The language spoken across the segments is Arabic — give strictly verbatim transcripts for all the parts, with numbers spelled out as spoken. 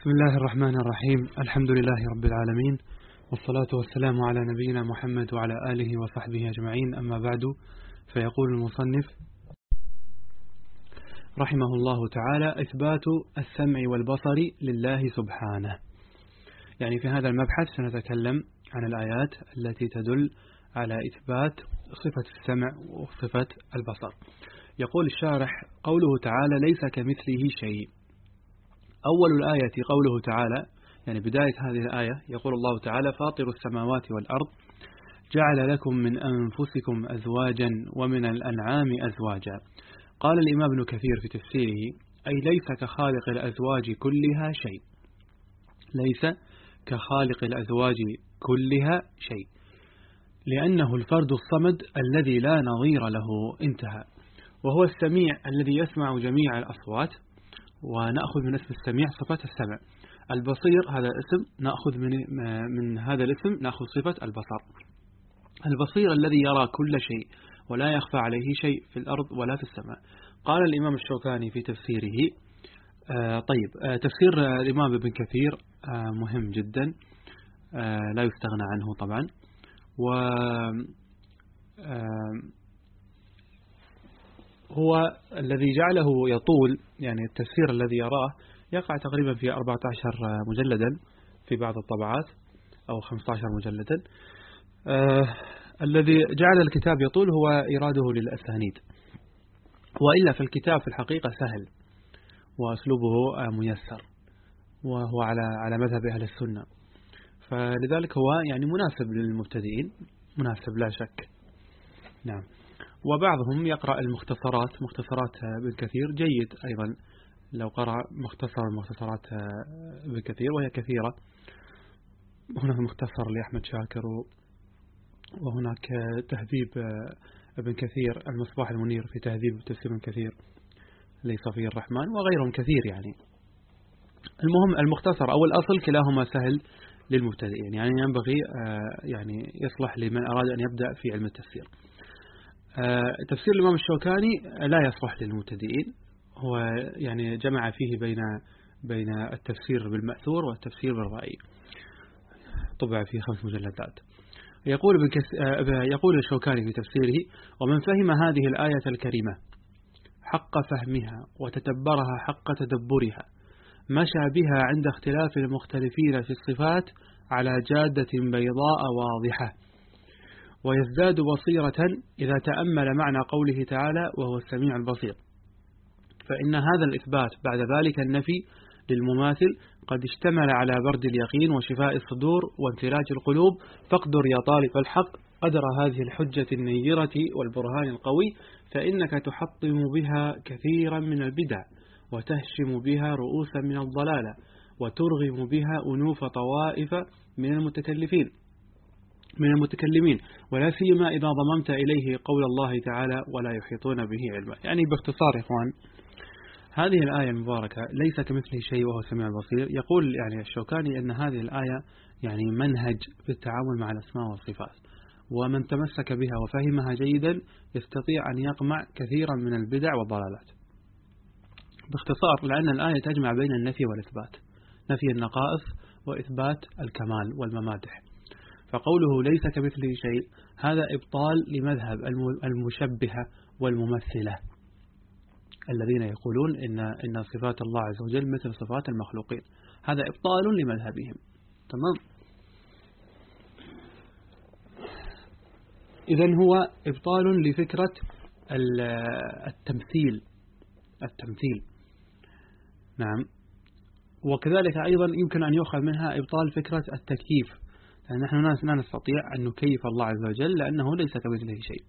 بسم الله الرحمن الرحيم. الحمد لله رب العالمين، والصلاة والسلام على نبينا محمد وعلى آله وصحبه أجمعين. أما بعد، فيقول المصنف رحمه الله تعالى: إثبات السمع والبصر لله سبحانه. يعني في هذا المبحث سنتكلم عن الآيات التي تدل على إثبات صفة السمع وصفة البصر. يقول الشارح: قوله تعالى: ليس كمثله شيء. أول الآية قوله تعالى، يعني بداية هذه الآية، يقول الله تعالى: فاطر السماوات والأرض جعل لكم من أنفسكم أزواجا ومن الأنعام أزواجا. قال الإمام ابن كثير في تفسيره: أي ليس كخالق الأزواج كلها شيء، ليس كخالق الأزواج كلها شيء، لأنه الفرد الصمد الذي لا نظير له، انتهى. وهو السميع الذي يسمع جميع الأصوات، ونأخذ من اسم السميع صفة السمع. البصير هذا اسم، نأخذ من, من هذا الاسم نأخذ صفة البصر. البصير الذي يرى كل شيء ولا يخفى عليه شيء في الأرض ولا في السماء. قال الإمام الشوكاني في تفسيره: آه طيب آه تفسير الإمام ابن كثير آه مهم جدا، آه لا يستغنى عنه طبعا. و آه هو الذي جعله يطول، يعني التفسير الذي يراه يقع تقريبا في أربعة عشر مجلدا في بعض الطبعات، أو خمسة عشر مجلدا. آه الذي جعل الكتاب يطول هو إراده للأسانيد، وإلا في الكتاب في الحقيقة سهل وأسلوبه آه ميسر، وهو على على مذهب أهل السنة، فلذلك هو يعني مناسب للمبتدئين، مناسب لا شك. نعم. وبعضهم يقرأ المختصرات، مختصرات ابن كثير جيد أيضا لو قرأ مختصر المختصرات ابن كثير، وهي كثيرة. هناك مختصر لأحمد شاكر، وهناك تهذيب ابن كثير، المصباح المنير في تهذيب تفسير ابن كثير لصفي الرحمن، وغيرهم كثير. يعني المهم المختصر أو الأصل كلاهما سهل للمبتدئين، يعني ينبغي يعني يصلح لمن أراد أن يبدأ في علم التفسير. تفسير الإمام الشوكاني لا يصلح للمبتدئين، هو يعني جمع فيه بين بين التفسير بالمأثور والتفسير بالرأي، طبع في خمس مجلدات. يقول يقول الشوكاني في تفسيره: ومن فهم هذه الآية الكريمة حق فهمها وتتبرها حق تدبرها مشى بها عند اختلاف المختلفين في الصفات على جادة بيضاء واضحة، ويزداد بصيرة إذا تأمل معنى قوله تعالى: وهو السميع البصير. فإن هذا الإثبات بعد ذلك النفي للمماثل قد اشتمل على برد اليقين وشفاء الصدور وانفراج القلوب. فاقدر يا طالب الحق قدر هذه الحجة النيرة والبرهان القوي، فإنك تحطم بها كثيرا من البدع، وتهشم بها رؤوسا من الضلالة، وترغم بها أنوف طوائف من المتكلفين من المتكلمين، ولا سيما إذا ضممت إليه قول الله تعالى: ولا يحيطون به علما. يعني باختصار يا إخوان، هذه الآية المباركة ليس كمثله شيء وهو السميع البصير. يقول يعني الشوكاني أن هذه الآية يعني منهج في التعامل مع الأسماء والصفات، ومن تمسك بها وفهمها جيدا يستطيع أن يقمع كثيرا من البدع والضلالات. باختصار، لأن الآية تجمع بين النفي والإثبات، نفي النقائص وإثبات الكمال والممادح. فقوله ليس كمثله شيء هذا إبطال لمذهب المشبهة والممثلة الذين يقولون إن إن صفات الله عز وجل مثل صفات المخلوقين. هذا إبطال لمذهبهم. تمام. إذن هو إبطال لفكرة التمثيل التمثيل نعم. وكذلك أيضا يمكن أن يؤخذ منها إبطال فكرة التكييف، لأن نحن لا نستطيع أن نكيف الله عز وجل لأنه ليس كمثله شيء.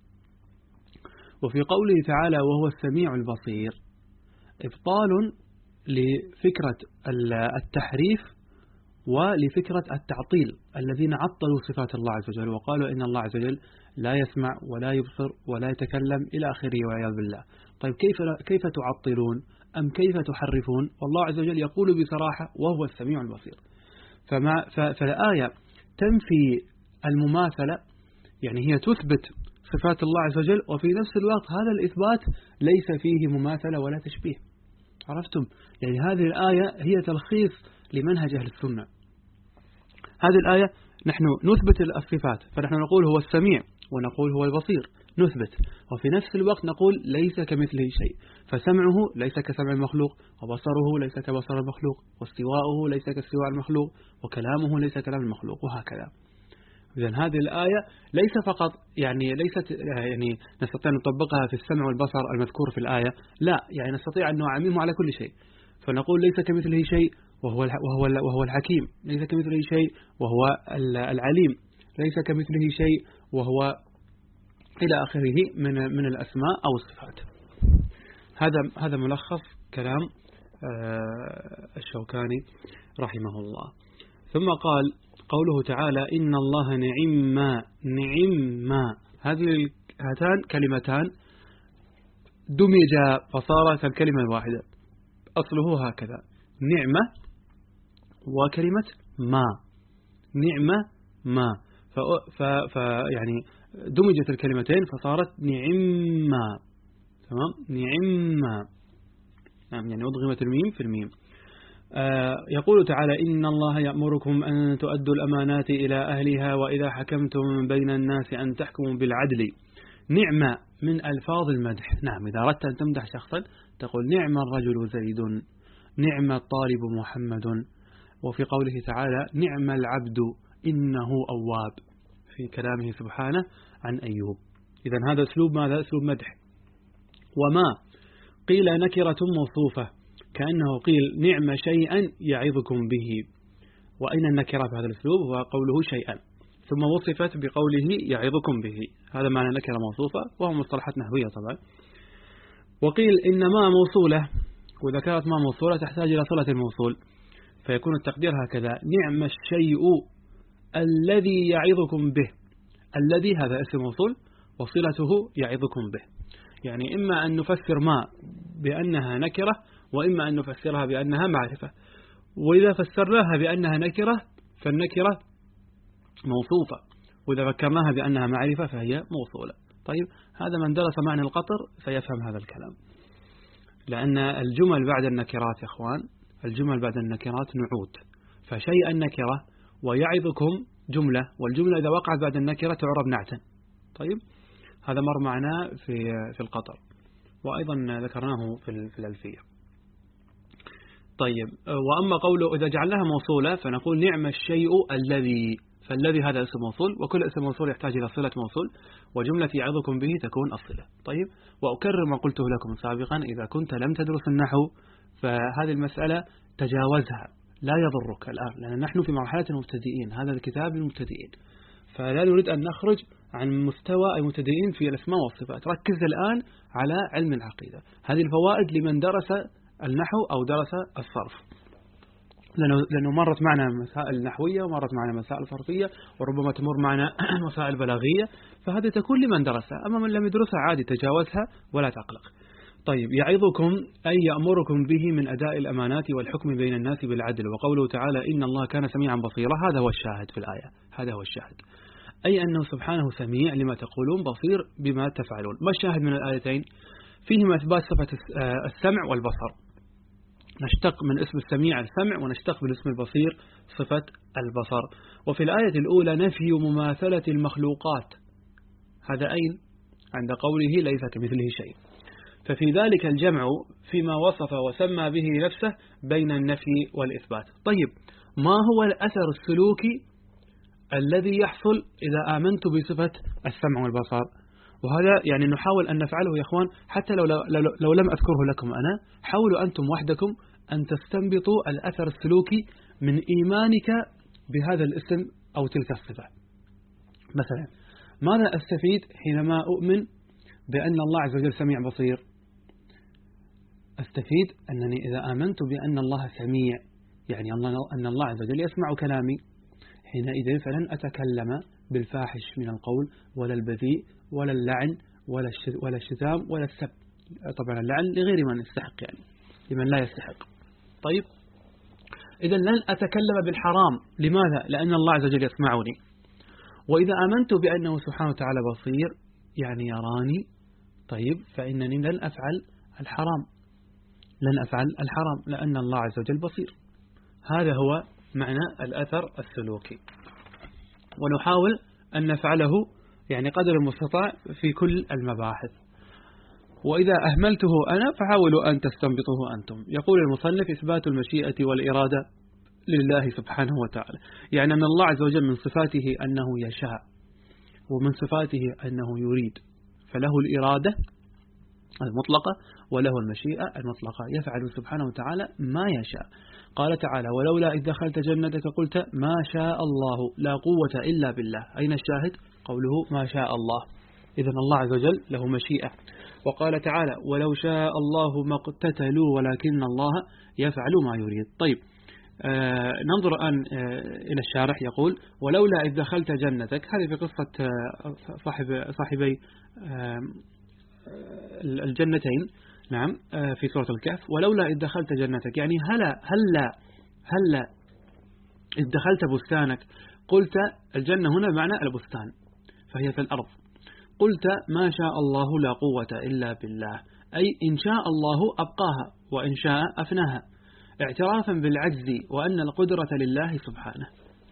وفي قوله تعالى: وهو السميع البصير، إبطال لفكرة التحريف ولفكرة التعطيل الذين عطلوا صفات الله عز وجل وقالوا إن الله عز وجل لا يسمع ولا يبصر ولا يتكلم إلى آخره والعياذ بالله. طيب كيف كيف تعطلون أم كيف تحرفون؟ والله عز وجل يقول بصراحة: وهو السميع البصير. فما فالآية تنفي المماثلة، يعني هي تثبت صفات الله عز وجل، وفي نفس الوقت هذا الإثبات ليس فيه مماثلة ولا تشبيه. عرفتم؟ يعني هذه الآية هي تلخيص لمنهج أهل السنة. هذه الآية نحن نثبت الصفات، فنحن نقول هو السميع ونقول هو البصير، نثبت، وفي نفس الوقت نقول ليس كمثله شيء، فسمعه ليس كسمع المخلوق، وبصره ليس كبصر المخلوق، واستواؤه ليس كاستواء المخلوق، وكلامه ليس كلام المخلوق، وهكذا. إذن هذه الآية ليس فقط يعني ليست يعني نستطيع أن نطبقها في السمع والبصر المذكور في الآية، لا، يعني نستطيع أن نعممه على كل شيء، فنقول ليس كمثله شيء وهو وهو وهو الحكيم، ليس كمثله شيء وهو العليم، ليس كمثله شيء وهو إلى آخره من من الأسماء أو الصفات. هذا هذا ملخص كلام الشوكاني رحمه الله. ثم قال قوله تعالى إن الله نعم ما نعم ما، هذه هاتان كلمتان دمجا فصارت الكلمة الواحدة، أصله هكذا نعمة وكلمة ما، نعمة ما، ف يعني دمجت الكلمتين فصارت نعمة، تمام، نعمة، نعم، يعني أضغمت الميم في الميم. آه يقول تعالى إن الله يأمركم أن تؤدوا الأمانات إلى أهلها وإذا حكمتم بين الناس أن تحكموا بالعدل. نعمة من ألفاظ المدح، نعم، إذا أردت أن تمدح شخصا تقول نعم الرجل زيد، نعم الطالب محمد. وفي قوله تعالى نعم العبد إنه أواب في كلامه سبحانه عن أيوب. إذن هذا أسلوب ماذا؟ أسلوب مدح. وما قيل نكرة موصوفة، كأنه قيل نعم شيئا يعظكم به، وأين النكرة في هذا الأسلوب؟ هو قوله شيئا ثم وصفت بقوله يعظكم به، هذا معنى نكرة موصوفة، وهو مصطلحات نحوية طبعا. وقيل إن ما موصولة، وإذا كانت ما موصولة تحتاج إلى صلة الموصول، فيكون التقدير هكذا نعم الشيء الذي يعظكم به، الذي هذا اسم موصول وصلته يعظكم به، يعني إما أن نفسر ما بأنها نكرة، وإما أن نفسرها بأنها معرفة. وإذا فسرناها بأنها نكرة فالنكرة موصوفة، وإذا فكرناها بأنها معرفة فهي موصولة. طيب، هذا من درس معنى القطر سيفهم هذا الكلام، لأن الجمل بعد النكرات يا أخوان، الجمل بعد النكرات نعوت، فشيئا نكرة ويعظكم جملة، والجملة إذا وقعت بعد النكرة تعرب نعتا. طيب، هذا مر معنا في في القطر، وأيضا ذكرناه في في الألفية. طيب، وأما قوله إذا جعلناها موصولة فنقول نعم الشيء الذي، فالذي هذا اسم موصول، وكل اسم موصول يحتاج إلى صلة موصول، وجملة يعظكم به تكون الصلة. طيب، وأكرر ما قلته لكم سابقا، إذا كنت لم تدرس النحو فهذه المسألة تجاوزها، لا يضرك الآن، لأن نحن في مرحلة المبتدئين، هذا الكتاب للمبتدئين، فلا نريد أن نخرج عن مستوى المبتدئين في الأسماء والصفات. ركز الآن على علم العقيدة، هذه الفوائد لمن درس النحو أو درس الصرف، لأنه مرت معنا مسائل نحوية ومرت معنا مسائل صرفية، وربما تمر معنا مسائل بلاغية، فهذه تكون لمن درسها، أما من لم يدرسها عادي تجاوزها ولا تقلق. طيب، يعظكم أي يأمركم به من أداء الأمانات والحكم بين الناس بالعدل. وقوله تعالى إن الله كان سميعا بصيرا، هذا هو الشاهد في الآية، هذا هو الشاهد، أي أنه سبحانه سميع لما تقولون بصير بما تفعلون. ما الشاهد من الآيتين؟ فيهما إثبات صفة السمع والبصر، نشتق من اسم السميع السمع، ونشتق من اسم البصير صفة البصر. وفي الآية الأولى نفي مماثلة المخلوقات، هذا أين؟ عند قوله ليس كمثله شيء، ففي ذلك الجمع فيما وصف وسمى به نفسه بين النفي والإثبات. طيب، ما هو الأثر السلوكي الذي يحصل إذا آمنت بصفة السمع والبصر؟ وهذا يعني نحاول أن نفعله يا أخوان، حتى لو, لو, لو, لو لم أذكره لكم أنا، حاولوا أنتم وحدكم أن تستنبطوا الأثر السلوكي من إيمانك بهذا الاسم أو تلك الصفة. مثلا، ماذا أستفيد حينما أؤمن بأن الله عز وجل سميع بصير؟ أستفيد أنني إذا آمنت بأن الله سميع، يعني أن الله عز وجل يسمع كلامي، حينئذ فلن أتكلم بالفاحش من القول ولا البذيء ولا اللعن ولا ولا الشتام ولا السب، طبعا اللعن لغير من يستحق، يعني لمن لا يستحق. طيب، إذا لن أتكلم بالحرام، لماذا؟ لأن الله عز وجل يسمعني. وإذا آمنت بأنه سبحانه وتعالى بصير، يعني يراني، طيب، فإنني لن أفعل الحرام. لن أفعل الحرام لأن الله عز وجل بصير. هذا هو معنى الأثر السلوكي، ونحاول أن نفعله يعني قدر المستطاع في كل المباحث، وإذا أهملته أنا فحاولوا أن تستنبطوه أنتم. يقول المصنف: إثبات المشيئة والإرادة لله سبحانه وتعالى، يعني أن الله عز وجل من صفاته أنه يشاء، ومن صفاته أنه يريد، فله الإرادة المطلقة وله المشيئة المطلقة، يفعل سبحانه وتعالى ما يشاء. قال تعالى: ولولا إذ دخلت جنتك قلت ما شاء الله لا قوة إلا بالله. أين الشاهد؟ قوله ما شاء الله، إذن الله عز وجل له مشيئة. وقال تعالى: ولو شاء الله ما اقتتلوا ولكن الله يفعل ما يريد. طيب، آه ننظر الآن آه إلى الشارح. يقول: ولولا إذ دخلت جنتك، هذه في قصة آه صاحب صاحبي آه الجنتين، نعم، آه في سورة الكهف. ولولا إذ دخلت جنتك، يعني هلا هلا هلا إذ دخلت بستانك. قلت، الجنة هنا بمعنى البستان، فهي في الأرض. قلت ما شاء الله لا قوة إلا بالله، أي إن شاء الله أبقاها وإن شاء أفناها، اعترافا بالعجز وأن القدرة لله سبحانه.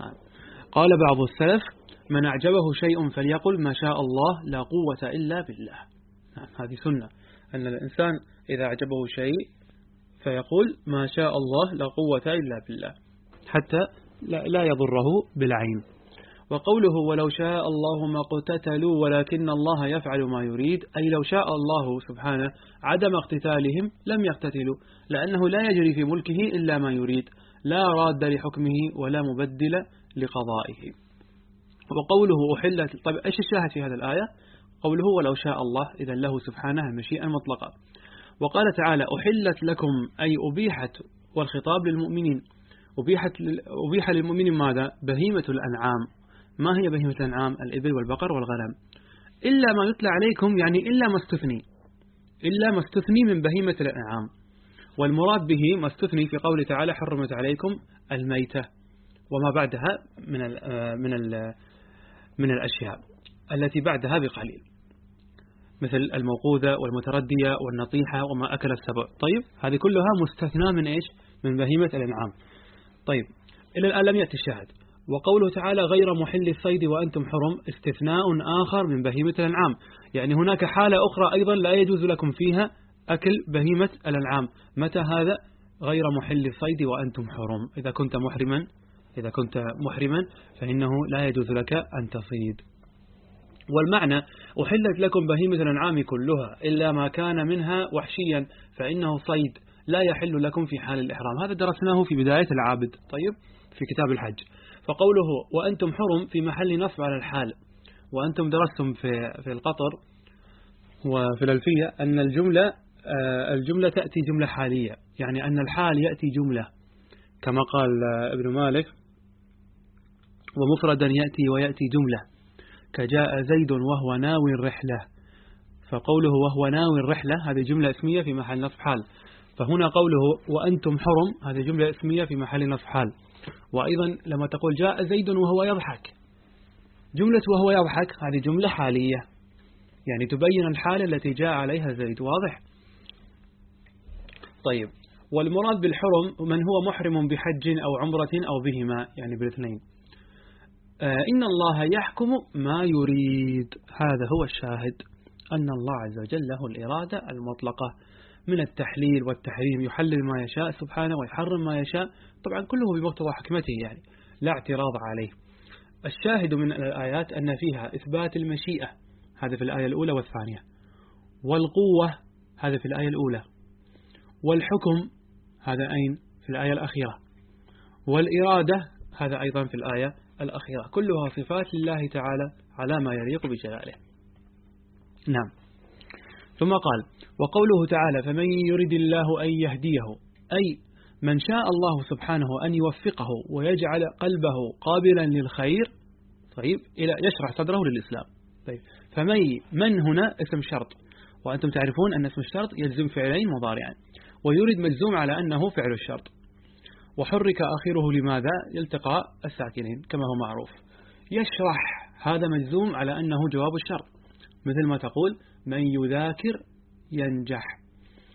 قال بعض السلف: من أعجبه شيء فليقل ما شاء الله لا قوة إلا بالله. هذه سنة، أن الإنسان إذا أعجبه شيء فيقول ما شاء الله لا قوة إلا بالله، حتى لا يضره بالعين. وقوله ولو شاء الله ما اقتتلوا ولكن الله يفعل ما يريد، أي لو شاء الله سبحانه عدم اقتتالهم لم يقتتلوا، لأنه لا يجري في ملكه إلا ما يريد، لا راد لحكمه ولا مبدل لقضائه. وقوله أحلت، طيب إيش الشاهد في هذا الآية؟ قوله ولو شاء الله، إذا له سبحانه المشيئة المطلقة. وقال تعالى: أحلت لكم، أي أبيحت، والخطاب للمؤمنين. أبيحت أبيح للمؤمنين ماذا؟ بهيمة الأنعام. ما هي بهيمة الأنعام؟ الإبل والبقر والغنم، إلا ما يتلى عليكم، يعني إلا ما استثني، إلا ما استثني من بهيمة الأنعام. والمراد به ما استثني في قوله تعالى: حرمت عليكم الميتة وما بعدها من ال من ال من الأشياء التي بعدها بقليل، مثل الموقوذة والمتردية والنطيحة وما أكل السبع. طيب، هذه كلها مستثنى من إيش؟ من بهيمة الأنعام. طيب، إلى الآن لم يأتي الشاهد. وقوله تعالى: غير محل الصيد وأنتم حرم، استثناء آخر من بهيمة الأنعام، يعني هناك حالة أخرى أيضا لا يجوز لكم فيها أكل بهيمة الأنعام. متى هذا؟ غير محل الصيد وأنتم حرم، إذا كنت محرما إذا كنت محرما فإنه لا يجوز لك أن تصيد. والمعنى: أحلت لكم بهيمة الأنعام كلها إلا ما كان منها وحشيا فإنه صيد لا يحل لكم في حال الإحرام. هذا درسناه في بداية العابد، طيب، في كتاب الحج. فقوله وأنتم حرم في محل نصب على الحال. وأنتم درستم في في القطر وفي الألفية أن الجملة الجملة تأتي جملة حالية، يعني أن الحال يأتي جملة، كما قال ابن مالك: ومفردا يأتي ويأتي جملة، كجاء زيد وهو ناوي الرحلة. فقوله وهو ناوي الرحلة هذه جملة اسمية في محل نصب حال. فهنا قوله وأنتم حرم هذه جملة اسمية في محل نصب حال. وأيضا لما تقول جاء زيد وهو يضحك، جملة وهو يضحك هذه جملة حالية، يعني تبين الحالة التي جاء عليها زيد. واضح؟ طيب، والمراد بالحرم من هو محرم بحج أو عمرة أو بهما، يعني بالاثنين. آه إن الله يحكم ما يريد، هذا هو الشاهد، أن الله عز وجل له الإرادة المطلقة من التحليل والتحريم، يحلل ما يشاء سبحانه ويحرم ما يشاء، طبعا كله بمقتضى حكمته، يعني لا اعتراض عليه. الشاهد من الآيات أن فيها إثبات المشيئة، هذا في الآية الأولى والثانية، والقوة هذا في الآية الأولى، والحكم هذا أين في الآية الأخيرة، والإرادة هذا أيضا في الآية الأخيرة، كلها صفات لله تعالى على ما يليق بجلاله. نعم. ثم قال: وقوله تعالى: فمن يرد الله أن يهديه، أي من شاء الله سبحانه أن يوفقه ويجعل قلبه قابلا للخير، طيب، إلى يشرح صدره للإسلام. طيب، فمن من هنا اسم شرط، وأنتم تعرفون أن اسم الشرط يجزم فعلين مضارعين، ويرد مجزوم على أنه فعل الشرط، وحرك آخره لماذا؟ يلتقى الساكنين كما هو معروف. يشرح هذا مجزوم على أنه جواب الشرط، مثل ما تقول من يذاكر ينجح.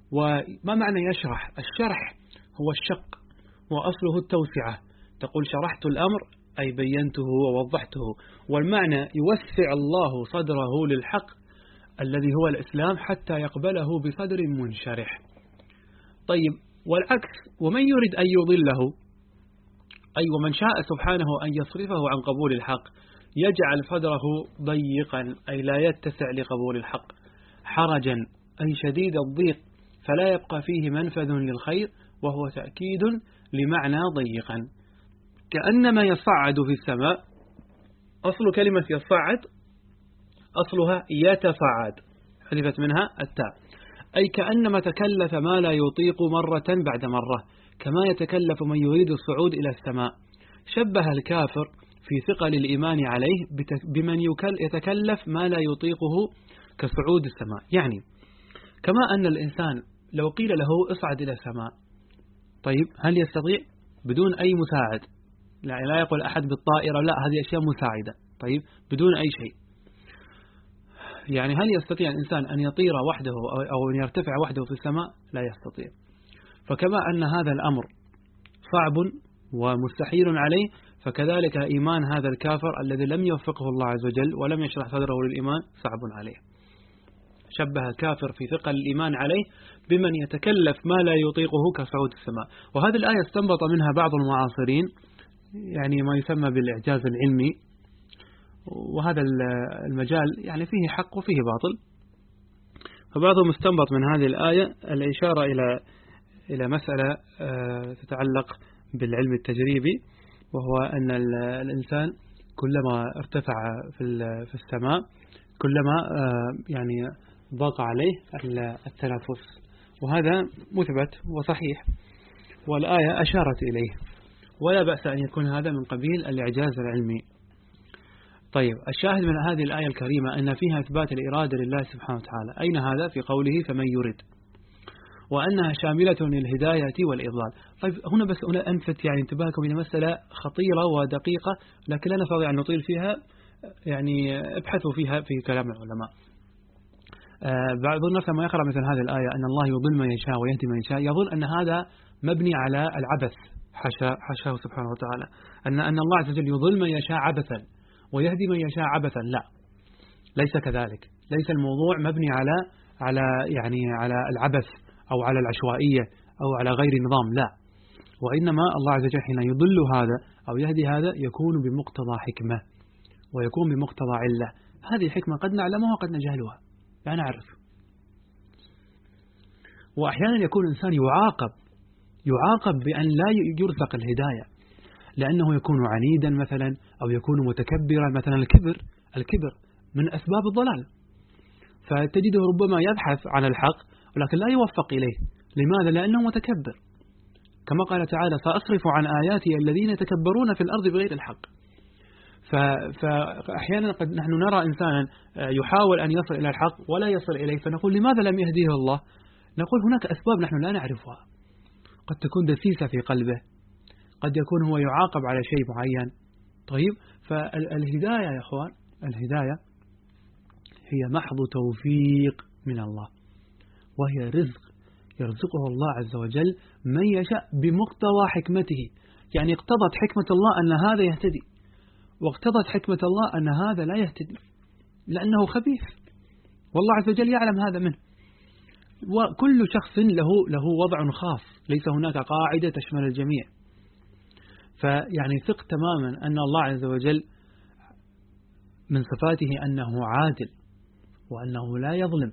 وما معنى يشرح؟ الشرح هو الشق وأصله التوسعة، تقول شرحت الأمر أي بينته ووضحته، والمعنى يوسع الله صدره للحق الذي هو الإسلام حتى يقبله بصدر منشرح. طيب والعكس، ومن يريد أن يضله أي ومن شاء سبحانه أن يصرفه عن قبول الحق يجعل صدره ضيقا أي لا يتسع لقبول الحق، حرجا أي شديد الضيق فلا يبقى فيه منفذ للخير، وهو تأكيد لمعنى ضيقا، كأنما يصعد في السماء. أصل كلمة يصعد أصلها يتصعد، حذفت منها التاء، أي كأنما تكلف ما لا يطيق مرة بعد مرة، كما يتكلف من يريد الصعود إلى السماء. شبه الكافر في ثقل الإيمان عليه بمن يتكلف ما لا يطيقه كصعود السماء. يعني كما أن الإنسان لو قيل له اصعد إلى السماء، طيب هل يستطيع بدون أي مساعد؟ لا, لا يقول أحد بالطائرة، لا، هذه أشياء مساعدة، طيب بدون أي شيء. يعني هل يستطيع الإنسان أن يطير وحده أو أن يرتفع وحده في السماء؟ لا يستطيع. فكما أن هذا الأمر صعب ومستحيل عليه، فكذلك إيمان هذا الكافر الذي لم يوفقه الله عز وجل ولم يشرح صدره للإيمان صعب عليه. شبه الكافر في ثقل الإيمان عليه بمن يتكلف ما لا يطيقه كصعود السماء. وهذه الآية استنبط منها بعض المعاصرين يعني ما يسمى بالإعجاز العلمي، وهذا المجال يعني فيه حق وفيه باطل. فبعضهم استنبط من هذه الآية الإشارة إلى إلى مسألة تتعلق بالعلم التجريبي، وهو أن الإنسان كلما ارتفع في السماء كلما يعني ضاق عليه التنفس، وهذا مثبت وصحيح، والآية أشارت إليه، ولا بأس أن يكون هذا من قبيل الإعجاز العلمي. طيب الشاهد من هذه الآية الكريمة أن فيها إثبات الإرادة لله سبحانه وتعالى. أين هذا؟ في قوله فمن يريد، وأنها شاملة للهداية والإضلال. طيب هنا بس هنا أنفت يعني انتباهكم إلى مسألة خطيرة ودقيقة لكن لا نستطيع أن نطيل فيها، يعني ابحثوا فيها في كلام العلماء. آه بعض الناس لما يقرأ مثل هذه الآية أن الله يضل من يشاء ويهدي من يشاء يظن أن هذا مبني على العبث، حاشا حاشاه سبحانه وتعالى، أن أن الله عز وجل يضل من يشاء عبثا ويهدي من يشاء عبثا. لا، ليس كذلك، ليس الموضوع مبني على على يعني على العبث أو على العشوائية أو على غير نظام، لا، وإنما الله عز وجل حين يضل هذا أو يهدي هذا يكون بمقتضى حكمة ويكون بمقتضى علة. هذه حكمة قد نعلمها وقد نجهلها، لا نعرف. وأحيانا يكون الإنسان يعاقب يعاقب بأن لا يرزق الهداية، لأنه يكون عنيدا مثلا أو يكون متكبرا مثلا. الكبر الكبر من أسباب الضلال، فتجده ربما يبحث عن الحق ولكن لا يوفق إليه. لماذا؟ لأنه متكبر، كما قال تعالى سأصرف عن آياتي الذين يتكبرون في الأرض بغير الحق. فأحيانا قد نحن نرى إنسانا يحاول أن يصل إلى الحق ولا يصل إليه، فنقول لماذا لم يهديه الله؟ نقول هناك أسباب نحن لا نعرفها، قد تكون دسيسة في قلبه، قد يكون هو يعاقب على شيء معين. طيب فالهداية يا أخوان، الهداية هي محض توفيق من الله، وهي رزق يرزقه الله عز وجل من يشاء بمقتضى حكمته. يعني اقتضت حكمة الله أن هذا يهتدي، واقتضت حكمة الله أن هذا لا يهتدي لأنه خبيث، والله عز وجل يعلم هذا منه. وكل شخص له له وضع خاص، ليس هناك قاعدة تشمل الجميع. فيعني ثق تماما أن الله عز وجل من صفاته أنه عادل، وأنه لا يظلم،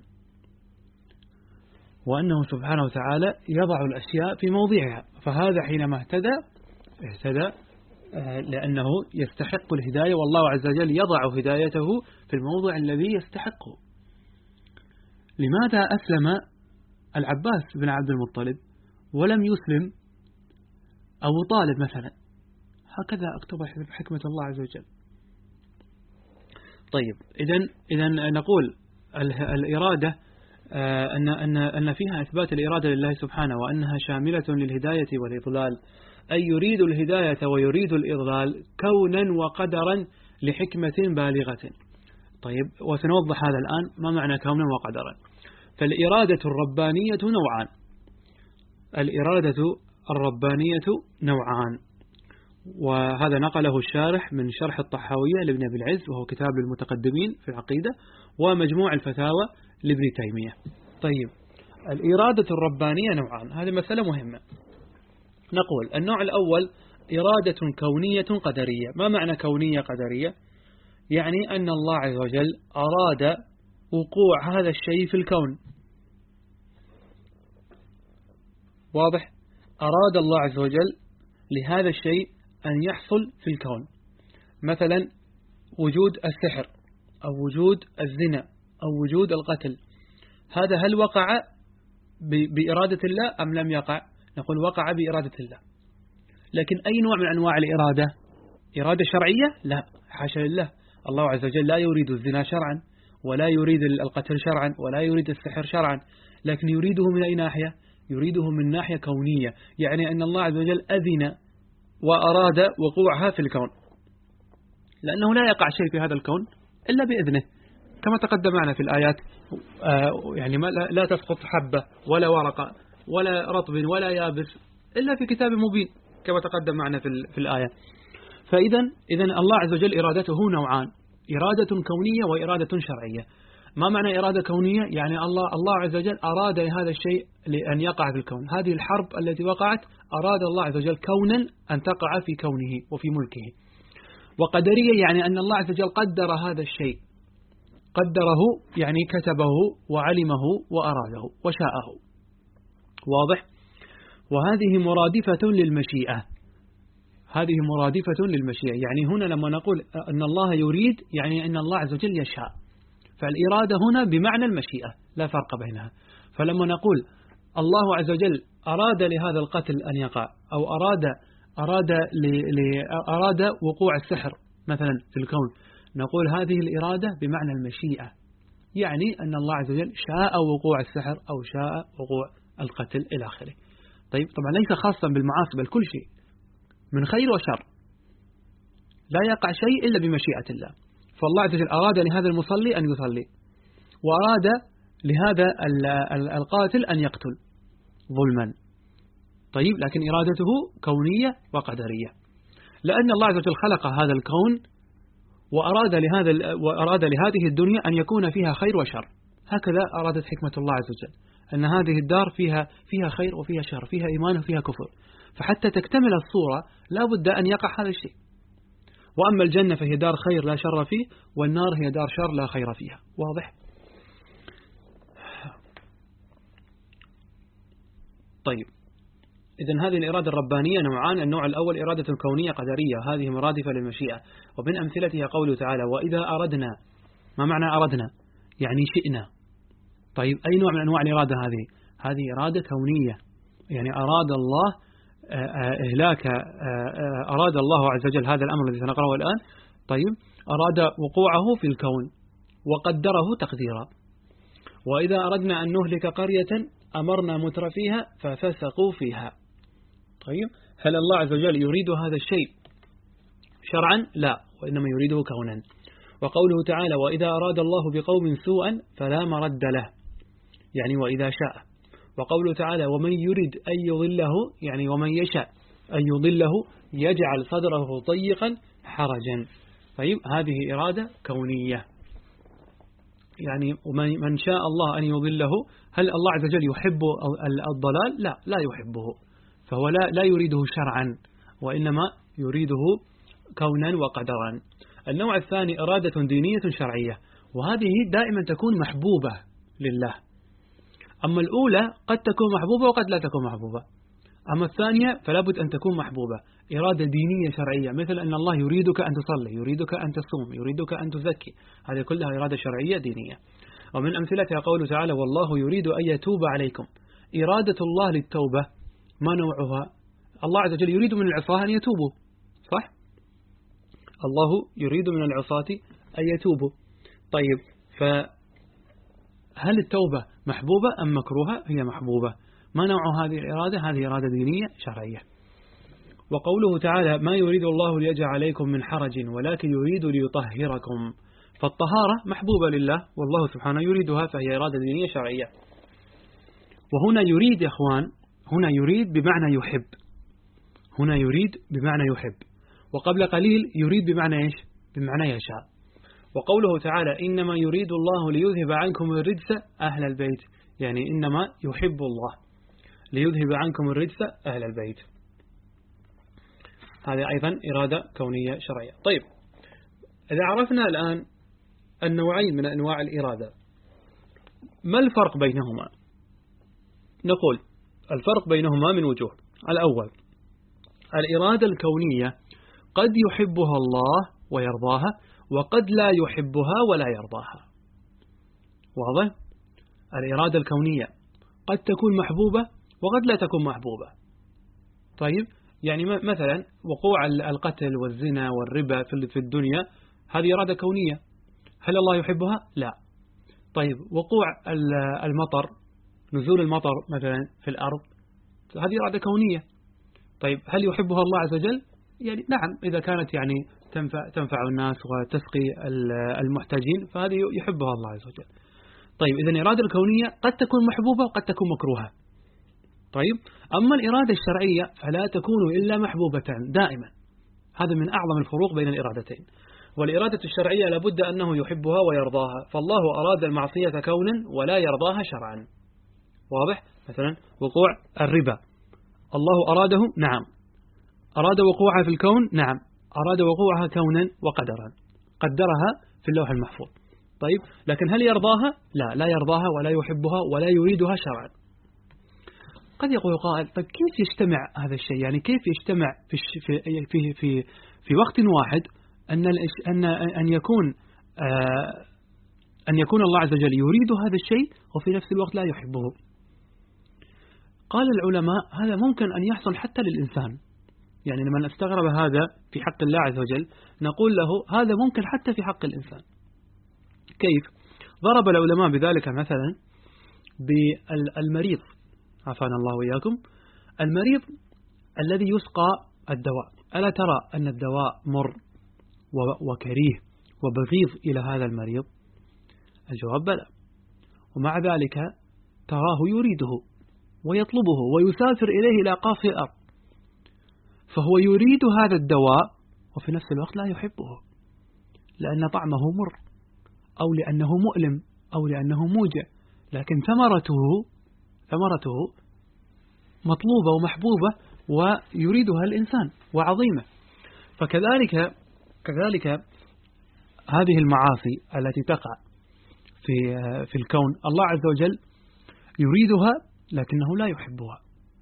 وأنه سبحانه وتعالى يضع الأشياء في موضعها. فهذا حينما اهتدى اهتدى لأنه يستحق الهداية، والله عز وجل يضع هدايته في الموضع الذي يستحقه. لماذا أسلم العباس بن عبد المطلب ولم يسلم أبو طالب مثلا؟ هكذا اقتضى حكمة الله عز وجل. طيب إذن إذن نقول الإرادة أن أن أن فيها إثبات الإرادة لله سبحانه، وأنها شاملة للهداية والإضلال، أي يريد الهداية ويريد الإضلال كونا وقدرا لحكمة بالغة. طيب وسنوضح هذا الآن ما معنى كونا وقدرا. فالإرادة الربانية نوعان. الإرادة الربانية نوعان، وهذا نقله الشارح من شرح الطحاوية لابن أبي العز، وهو كتاب للمتقدمين في العقيدة، ومجموع الفتاوى لابن تيمية. طيب، الإرادة الربانية نوعان، هذه مسألة مهمة. نقول النوع الأول إرادة كونية قدرية. ما معنى كونية قدرية؟ يعني أن الله عز وجل أراد وقوع هذا الشيء في الكون. واضح؟ أراد الله عز وجل لهذا الشيء أن يحصل في الكون، مثلا وجود السحر أو وجود الزنا أو وجود القتل. هذا هل وقع بإرادة الله أم لم يقع؟ نقول وقع بإرادة الله. لكن أي نوع من أنواع الإرادة؟ إرادة شرعية؟ لا، حاشا لله. الله عز وجل لا يريد الزنا شرعا، ولا يريد القتل شرعا، ولا يريد السحر شرعا، لكن يريده من أي ناحية؟ يريده من ناحية كونية، يعني أن الله عز وجل أذن وأراد وقوعها في الكون، لأنه لا يقع شيء في هذا الكون إلا بإذنه، كما تقدم معنا في الآيات. يعني لا تسقط حبة ولا ورقة ولا رطب ولا يابس إلا في كتاب مبين، كما تقدم معنا في الآية. فإذا إذن الله عز وجل إرادته نوعان، إرادة كونية وإرادة شرعية. ما معنى إرادة كونية؟ يعني الله الله عز وجل أراد هذا الشيء لأن يقع في الكون. هذه الحرب التي وقعت أراد الله عز وجل كونا أن تقع في كونه وفي ملكه. وقدرية يعني أن الله عز وجل قدر هذا الشيء، قدره يعني كتبه وعلمه وأراده وشاءه. واضح؟ وهذه مرادفة للمشيئة، هذه مرادفة للمشيئة. يعني هنا لما نقول أن الله يريد يعني أن الله عز وجل يشاء، فالإرادة هنا بمعنى المشيئة، لا فرق بينها. فلما نقول الله عز وجل أراد لهذا القتل أن يقع، أو أراد أراد أراد وقوع السحر مثلا في الكون، نقول هذه الإرادة بمعنى المشيئة، يعني أن الله عز وجل شاء وقوع السحر أو شاء وقوع القتل إلى آخره. طيب، طبعا ليس خاصا بالمعاصي، بل كل شيء من خير وشر لا يقع شيء إلا بمشيئة الله. فالله عز وجل أراد لهذا المصلي أن يصلي، وأراد لهذا القاتل أن يقتل ظلما. طيب، لكن إرادته كونية وقدرية، لأن الله عز وجل خلق هذا الكون وأراد لهذا وأراد لهذه الدنيا أن يكون فيها خير وشر. هكذا أرادت حكمة الله عز وجل، أن هذه الدار فيها فيها خير وفيها شر، فيها إيمان وفيها كفر. فحتى تكتمل الصورة لا بد أن يقع هذا الشيء. وأما الجنة فهي دار خير لا شر فيه، والنار هي دار شر لا خير فيها. واضح؟ طيب، إذن هذه الإرادة الربانية نوعان. النوع الأول إرادة كونية قدرية، هذه مرادفة للمشيئة، ومن أمثلتها قوله تعالى وإذا أردنا. ما معنى أردنا؟ يعني شئنا. طيب، أي نوع من أنواع الإرادة هذه؟ هذه إرادة كونية، يعني أراد الله إهلاك، أراد الله عز وجل هذا الأمر الذي سنقرأه الآن. طيب، أراد وقوعه في الكون وقدره تقديرا. وإذا أردنا أن نهلك قرية أمرنا متر فيها ففسقوا فيها. طيب، هل الله عز وجل يريد هذا الشيء شرعا؟ لا، وإنما يريده كونا. وقوله تعالى وإذا أراد الله بقوم سوءا فلا مرد له، يعني وإذا شاء. وقوله تعالى ومن يريد أن يضله، يعني ومن يشاء أن يضله يجعل صدره ضيقا حرجا. طيب، هذه إرادة كونية، يعني من شاء الله أن يضله. هل الله عز وجل يحب الضلال؟ لا، لا يحبه، فهو لا, لا يريده شرعا، وإنما يريده كونا وقدرا. النوع الثاني إرادة دينية شرعية، وهذه دائما تكون محبوبة لله. أما الأولى قد تكون محبوبة وقد لا تكون محبوبة، أما الثانية فلا بد أن تكون محبوبة، إرادة دينية شرعية، مثل أن الله يريدك أن تصلي، يريدك أن تصوم، يريدك أن تزكي. هذه كلها إرادة شرعية دينية. ومن أمثلتها قوله تعالى والله يريد أن يتوب عليكم. إرادة الله للتوبة ما نوعها؟ الله عز وجل يريد من العصاة أن يتوبوا، صح؟ الله يريد من العصاة أن يتوبوا. طيب، فهل التوبة محبوبة أم مكروهة؟ هي محبوبة. ما نوع هذه الإرادة؟ هذه إرادة دينية شرعية. وقوله تعالى ما يريد الله ليجعل عليكم من حرج ولكن يريد ليطهركم. فالطهارة محبوبة لله والله سبحانه يريدها، فهي إرادة دينية شرعية. وهنا يريد يا أخوان، هنا يريد بمعنى يحب، هنا يريد بمعنى يحب، وقبل قليل يريد بمعنى إيش؟ بمعنى يشاء. وقوله تعالى إنما يريد الله ليذهب عنكم الرجس أهل البيت، يعني إنما يحب الله ليذهب عنكم الرجس أهل البيت. هذه أيضا إرادة كونية شرعية. طيب، إذا عرفنا الآن النوعين من أنواع الإرادة، ما الفرق بينهما؟ نقول الفرق بينهما من وجوه. الأول، الإرادة الكونية قد يحبها الله ويرضاها، وقد لا يحبها ولا يرضاها. واضح؟ الإرادة الكونية قد تكون محبوبة وقد لا تكون محبوبة. طيب، يعني مثلا وقوع القتل والزنا والربا في الدنيا هذه إرادة كونية، هل الله يحبها؟ لا. طيب، وقوع المطر، نزول المطر مثلا في الأرض، هذه إرادة كونية. طيب، هل يحبها الله عز وجل؟ يعني نعم، إذا كانت يعني تنفع, تنفع الناس وتسقي المحتاجين فهذه يحبها الله عز وجل. طيب، إذن الإرادة الكونية قد تكون محبوبة وقد تكون مكروهة. طيب، أما الإرادة الشرعية فلا تكون إلا محبوبة دائما. هذا من أعظم الفروق بين الإرادتين. والإرادة الشرعية لابد أنه يحبها ويرضاها، فالله أراد المعصية كونا ولا يرضاها شرعا. واضح؟ مثلا وقوع الربا الله أراده، نعم، أراد وقوعها في الكون، نعم، أراد وقوعها كونا وقدرا، قدرها في اللوح المحفوظ. طيب، لكن هل يرضاها؟ لا، لا يرضاها ولا يحبها ولا يريدها شرعا. قد يقول قائل طيب كيف يجتمع هذا الشيء؟ يعني كيف يجتمع في في في في, في وقت واحد أن أن أن يكون آه أن يكون الله عز وجل يريد هذا الشيء وفي نفس الوقت لا يحبه؟ قال العلماء هذا ممكن أن يحصل حتى للإنسان. يعني لما نستغرب هذا في حق الله عز وجل نقول له هذا ممكن حتى في حق الإنسان. كيف؟ ضرب العلماء بذلك مثلا بالمريض، عافانا الله وإياكم، المريض الذي يسقى الدواء، ألا ترى أن الدواء مر وكريه وبغيض إلى هذا المريض؟ الجواب بلى، ومع ذلك تراه يريده ويطلبه ويسافر إليه إلى قاف الأرض، فهو يريد هذا الدواء وفي نفس الوقت لا يحبه، لأن طعمه مر أو لأنه مؤلم أو لأنه موجع، لكن ثمرته ثمرته مطلوبة ومحبوبة ويريدها الإنسان وعظيمة. فكذلك كذلك هذه المعاصي التي تقع في في الكون الله عز وجل يريدها لكنه لا يحبها.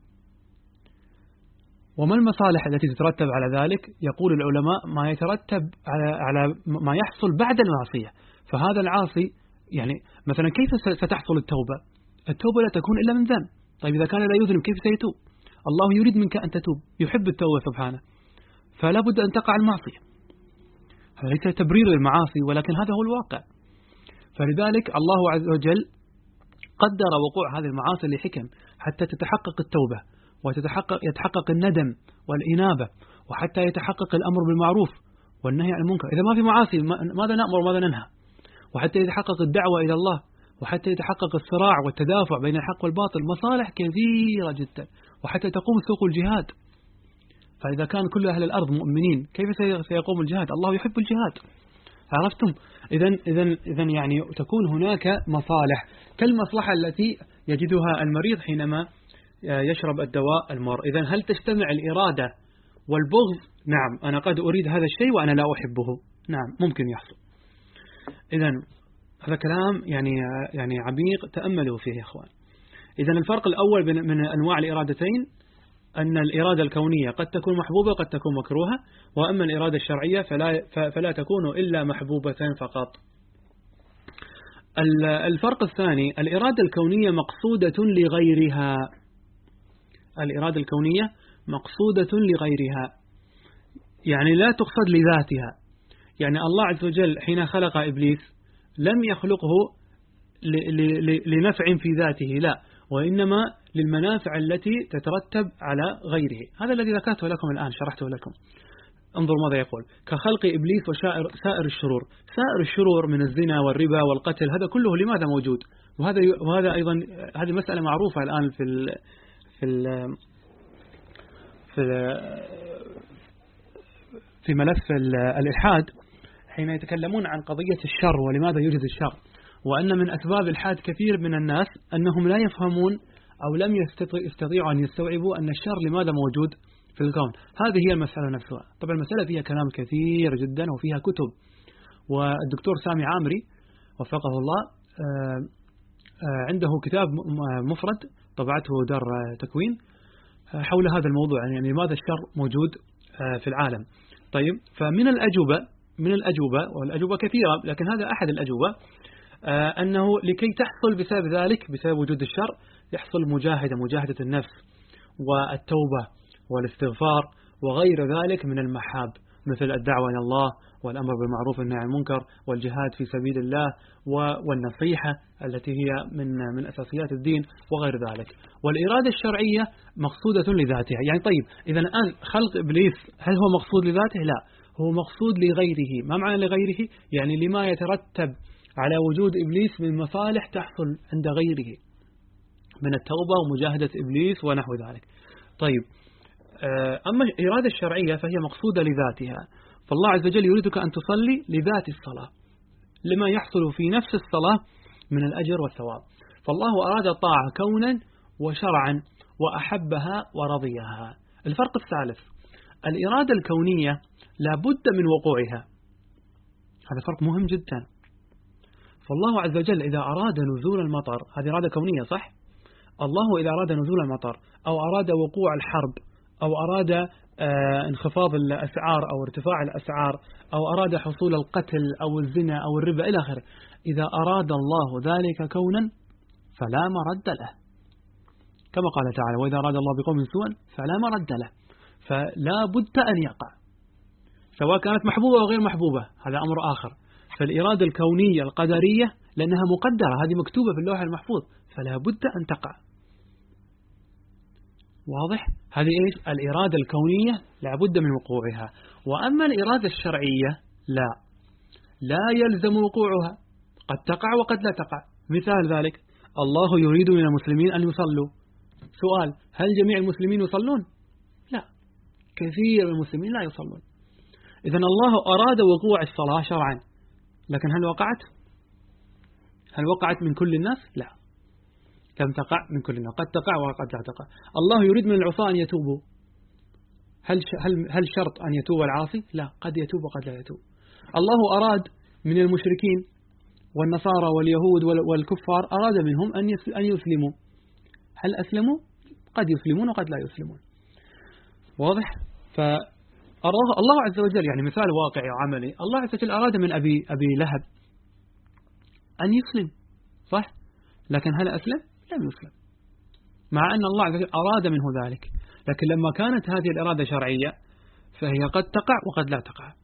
وما المصالح التي تترتب على ذلك؟ يقول العلماء ما يترتب على على ما يحصل بعد المعصية. فهذا العاصي يعني مثلا كيف ستحصل التوبة؟ التوبة لا تكون إلا من ذنب. طيب إذا كان لا يذنب كيف سيتوب؟ الله يريد منك أن تتوب، يحب التوبة سبحانه، فلا بد أن تقع المعصية. هذا ليس تبرير للمعاصي ولكن هذا هو الواقع. فلذلك الله عز وجل قدر وقوع هذه المعاصي لحكم حتى تتحقق التوبة وتتحقق يتحقق الندم والإنابة، وحتى يتحقق الأمر بالمعروف والنهي عن المنكر. إذا ما في معاصي ماذا نأمر وماذا ننهى؟ وحتى يتحقق الدعوة إلى الله، وحتى يتحقق الصراع والتدافع بين الحق والباطل، مصالح كثيرة جدا، وحتى تقوم سوق الجهاد. فإذا كان كل أهل الأرض مؤمنين كيف سيقوم الجهاد؟ الله يحب الجهاد. عرفتم؟ إذن إذن إذن يعني تكون هناك مصالح كالمصلحة التي يجدها المريض حينما يشرب الدواء المر. إذن هل تجتمع الإرادة والبغض؟ نعم، أنا قد أريد هذا الشيء وأنا لا أحبه، نعم ممكن يحصل. إذن هذا كلام يعني يعني عميق، تأملوا فيه يا إخوان. إذن الفرق الأول من أنواع الإرادتين أن الإرادة الكونية قد تكون محبوبة وقد تكون مكروهة، وأما الإرادة الشرعية فلا, فلا تكون إلا محبوبة فقط. الفرق الثاني، الإرادة الكونية مقصودة لغيرها. الإرادة الكونية مقصودة لغيرها، يعني لا تقصد لذاتها. يعني الله عز وجل حين خلق إبليس لم يخلقه لنفع في ذاته، لا، وإنما للمنافع التي تترتب على غيره. هذا الذي ذكرته لكم الآن، شرحته لكم. انظر ماذا يقول: كخلق إبليس وسائر سائر الشرور. سائر الشرور من الزنا والربا والقتل هذا كله لماذا موجود؟ وهذا وهذا أيضا هذه مسألة معروفة الآن في ال في ال في ال في ملف الإلحاد، حين يتكلمون عن قضية الشر ولماذا يوجد الشر، وأن من أسباب الحاد كثير من الناس أنهم لا يفهمون أو لم يستطيعوا أن يستوعبوا أن الشر لماذا موجود في الكون. هذه هي المسألة نفسها. طبعا المسألة فيها كلام كثير جدا وفيها كتب، والدكتور سامي عامري وفقه الله عنده كتاب مفرد طبعته دار تكوين حول هذا الموضوع، يعني لماذا الشر موجود في العالم. طيب، فمن الأجوبة من الأجوبة والأجوبة كثيرة، لكن هذا أحد الأجوبة، أنه لكي تحصل بسبب ذلك، بسبب وجود الشر، يحصل مجاهدة مجاهدة النفس والتوبة والاستغفار وغير ذلك من المحاب، مثل الدعوة إلى الله والأمر بالمعروف والنهي عن المنكر والجهاد في سبيل الله والنصيحة التي هي من من أساسيات الدين وغير ذلك. والإرادة الشرعية مقصودة لذاتها. يعني طيب، إذا الآن خلق إبليس هل هو مقصود لذاته؟ لا، هو مقصود لغيره. ما معنى لغيره؟ يعني لما يترتب على وجود إبليس من مصالح تحصل عند غيره من التوبة ومجاهدة إبليس ونحو ذلك. طيب، أما الإرادة الشرعية فهي مقصودة لذاتها، فالله عز وجل يريدك أن تصلي لذات الصلاة، لما يحصل في نفس الصلاة من الأجر والثواب. فالله أراد الطاعة كونا وشرعا وأحبها ورضيها. الفرق الثالث: الإرادة الكونية لا بد من وقوعها. هذا فرق مهم جدا. فالله عز وجل إذا أراد نزول المطر، هذه إرادة كونية صح؟ الله إذا أراد نزول المطر أو أراد وقوع الحرب أو أراد آه انخفاض الأسعار أو ارتفاع الأسعار أو أراد حصول القتل أو الزنا أو الربا إلى آخره، إذا أراد الله ذلك كونا فلا مرد له، كما قال تعالى: وإذا أراد الله بقوم سوءا فلا مرد له. فلا بد أن يقع، سواء كانت محبوبة أو غير محبوبة، هذا أمر آخر. فالإرادة الكونية القدرية لأنها مقدرة، هذه مكتوبة في اللوح المحفوظ، فلا بد أن تقع. واضح؟ هذه إيش؟ الإرادة الكونية لا بد من وقوعها. وأما الإرادة الشرعية لا لا يلزم وقوعها، قد تقع وقد لا تقع. مثال ذلك: الله يريد من المسلمين أن يصلوا. سؤال: هل جميع المسلمين يصلون؟ لا، كثير من المسلمين لا يصلون. إذن الله أراد وقوع الصلاة شرعا، لكن هل وقعت؟ هل وقعت من كل الناس؟ لا، لم تقع من كل الناس، قد تقع وقد لا تقع. الله يريد من العصاة أن يتوبوا، هل هل هل شرط أن يتوب العاصي؟ لا، قد يتوب وقد لا يتوب. الله أراد من المشركين والنصارى واليهود والكفار، أراد منهم أن أن يسلموا، هل أسلموا؟ قد يسلمون وقد لا يسلمون. واضح؟ فالله الله عز وجل، يعني مثال واقعي وعملي، الله عز وجل أراد من أبي أبي لهب أن يسلم، صح؟ لكن هل أسلم؟ لم يسلم، مع أن الله عز وجل أراد منه ذلك. لكن لما كانت هذه الإرادة شرعية فهي قد تقع وقد لا تقع.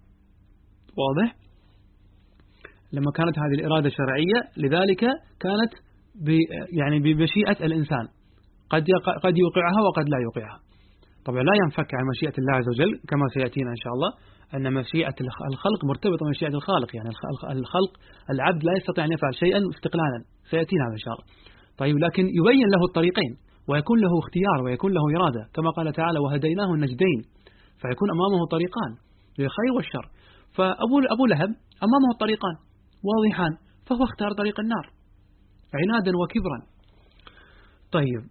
واضح؟ لما كانت هذه الإرادة شرعية لذلك كانت يعني بمشيئة الإنسان، قد قد يوقعها وقد لا يوقعها. طبعا لا ينفك عن مشيئة الله عز وجل، كما سيأتينا إن شاء الله أن مشيئة الخلق مرتبطة بمشيئة الخالق. يعني الخلق العبد لا يستطيع أن يفعل شيئا استقلالا، سيأتينا هذا إن شاء الله. طيب، لكن يبين له الطريقين ويكون له اختيار ويكون له إرادة، كما قال تعالى: وهديناه النجدين، فيكون أمامه طريقان للخير والشر. فأبو أبو لهب أمامه الطريقان واضحان، فهو اختار طريق النار عنادا وكبرا. طيب،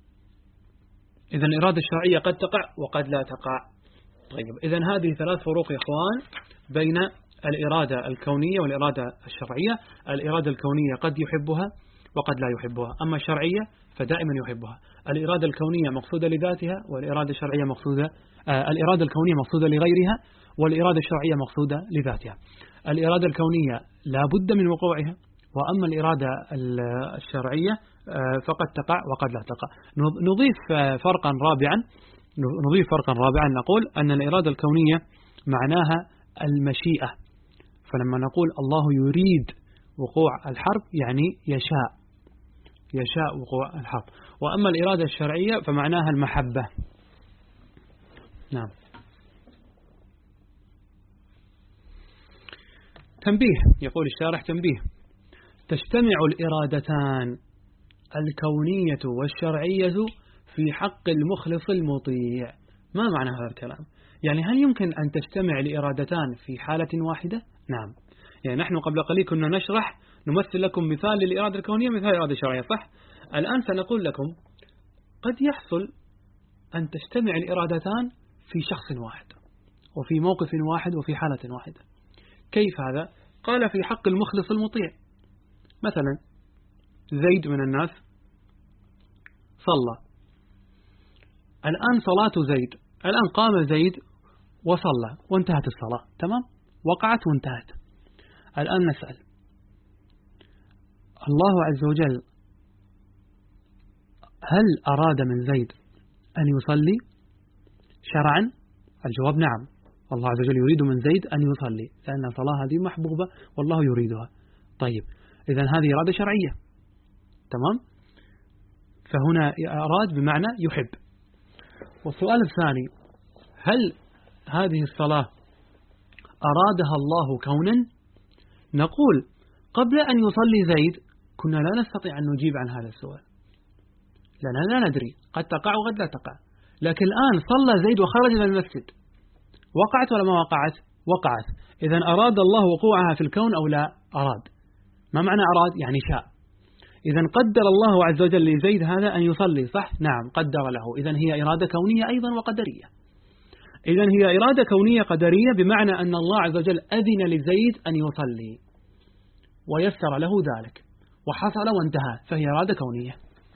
إذن الإرادة الشرعية قد تقع وقد لا تقع. طيب، إذن هذه ثلاث فروق يا إخوان بين الإرادة الكونية والإرادة الشرعية. الإرادة الكونية قد يحبها وقد لا يحبها، أما الشرعية فدائما يحبها. الإرادة الكونية مقصودة لذاتها، والإرادة الشرعية مقصودة آه الإرادة الكونية مقصودة لغيرها، والإرادة الشرعية مقصودة لذاتها. الإرادة الكونية لا بد من وقوعها، وأما الإرادة الشرعية آه فقد تقع وقد لا تقع. نضيف فرقا رابعا نضيف فرقا رابعا نقول أن الإرادة الكونية معناها المشيئة. فلما نقول الله يريد وقوع الحرب يعني يشاء يشاء وقوع الحرب. وأما الإرادة الشرعية فمعناها المحبة. نعم. تنبيه، يقول الشارح تنبيه: تجتمع الإرادتان الكونية والشرعية في حق المخلص المطيع. ما معنى هذا الكلام؟ يعني هل يمكن أن تجتمع الإرادتان في حالة واحدة؟ نعم. يعني نحن قبل قليل كنا نشرح نمثل لكم مثال للإرادة الكونية مثال الإرادة الشرعية، صح؟ الآن سنقول لكم قد يحصل أن تجتمع الإرادتان في شخص واحد وفي موقف واحد وفي حالة واحدة. كيف هذا؟ قال في حق المخلص المطيع. مثلا زيد من الناس صلى، الآن صلاة زيد، الآن قام زيد وصلى وانتهت الصلاة، تمام؟ وقعت وانتهت. الآن نسأل: الله عز وجل هل أراد من زيد أن يصلي شرعا؟ الجواب نعم، الله عز وجل يريد من زيد أن يصلي لأن الصلاة هذه محبوبة والله يريدها. طيب، إذن هذه إرادة شرعية، تمام؟ فهنا أراد بمعنى يحب. والسؤال الثاني: هل هذه الصلاة أرادها الله كونا؟ نقول قبل أن يصلي زيد كنا لا نستطيع أن نجيب عن هذا السؤال لأننا لا ندري، قد تقع وقد لا تقع. لكن الآن صلى زيد وخرج من المسجد، وقعت ولا ما وقعت؟ وقعت. إذن أراد الله وقوعها في الكون أو لا؟ أراد. ما معنى أراد؟ يعني شاء. إذن قدر الله عز وجل لزيد هذا أن يصلي، صح؟ نعم قدر له. إذن هي إرادة كونية أيضا وقدرية. إذن هي إرادة كونية قدرية بمعنى أن الله عز وجل أذن لزيد أن يصلي ويسر له ذلك وحصل وانتهى، فهي إرادة كونية.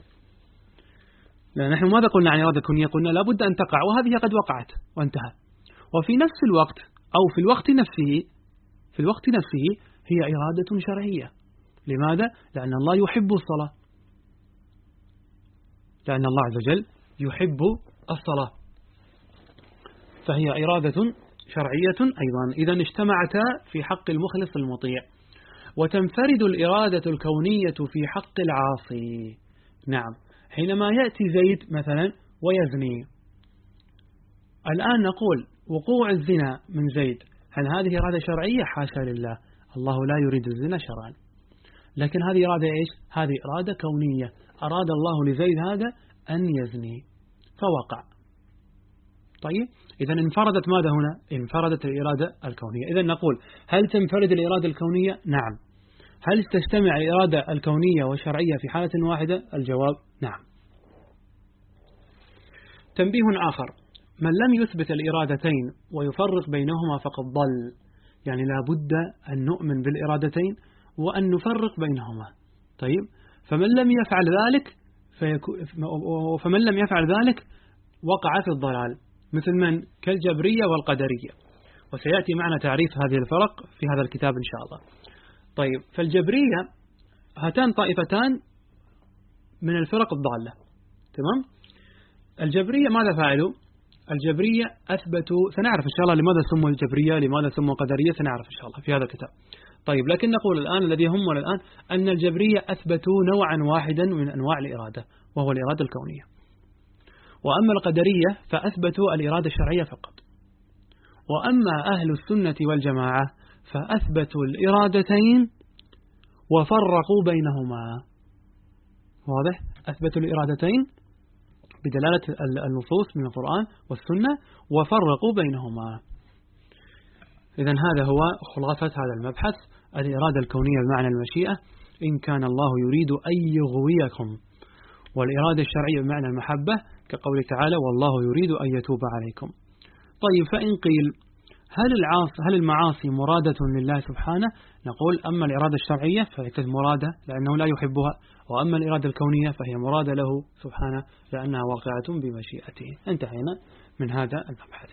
لأن نحن ماذا قلنا عن إرادة كونية؟ قلنا لابد أن تقع، وهذه قد وقعت وانتهى. وفي نفس الوقت أو في الوقت نفسه في الوقت نفسه هي إرادة شرعية. لماذا؟ لأن الله يحب الصلاة، لأن الله عز وجل يحب الصلاة، فهي إرادة شرعية أيضا. إذن اجتمعتا في حق المخلص المطيع. وتنفرد الإرادة الكونية في حق العاصي. نعم، حينما يأتي زيد مثلا ويزني، الآن نقول وقوع الزنا من زيد هل هذه إرادة شرعية؟ حاشا لله، الله لا يريد الزنا شرعا. لكن هذه إرادة إيش؟ هذه إرادة كونية، أراد الله لزيد هذا أن يزني فوقع. طيب، إذا انفردت ماذا هنا؟ انفردت الإرادة الكونية. إذا نقول هل تنفرد الإرادة الكونية؟ نعم. هل تجتمع الإرادة الكونية والشرعية في حالة واحدة؟ الجواب نعم. تنبيه آخر: من لم يثبت الإرادتين ويفرق بينهما فقد ضل. يعني لا بد أن نؤمن بالإرادتين وأن نفرق بينهما. طيب، فمن لم يفعل ذلك فيكو فمن لم يفعل ذلك وقع في الضلال، مثل من؟ كالجبرية والقدرية. وسيأتي معنا تعريف هذه الفرق في هذا الكتاب إن شاء الله. طيب، فالجبرية هاتان طائفتان من الفرق الضالة، تمام؟ الجبرية ماذا فعلوا؟ الجبرية أثبتوا، سنعرف إن شاء الله لماذا سموا الجبرية، لماذا سموا قدرية، سنعرف إن شاء الله في هذا الكتاب. طيب، لكن نقول الآن الذي يهمنا الآن أن الجبرية أثبتوا نوعا واحدا من أنواع الإرادة وهو الإرادة الكونية. وأما القدرية فأثبتوا الإرادة الشرعية فقط. وأما أهل السنة والجماعة فأثبتوا الإرادتين وفرقوا بينهما. واضح؟ أثبتوا الإرادتين بدلالة النصوص من القرآن والسنة وفرقوا بينهما. إذن هذا هو خلاصة هذا المبحث: الإرادة الكونية بمعنى المشيئة، إن كان الله يريد أن يغويكم، والإرادة الشرعية بمعنى المحبة كقوله تعالى: والله يريد أن يتوب عليكم. طيب، فإن قيل هل العاصي هل المعاصي مرادة لله سبحانه؟ نقول أما الإرادة الشرعية فهي مرادة لأنه لا يحبها، وأما الإرادة الكونية فهي مرادة له سبحانه لأنها واقعة بمشيئته. انتهينا من هذا المبحث.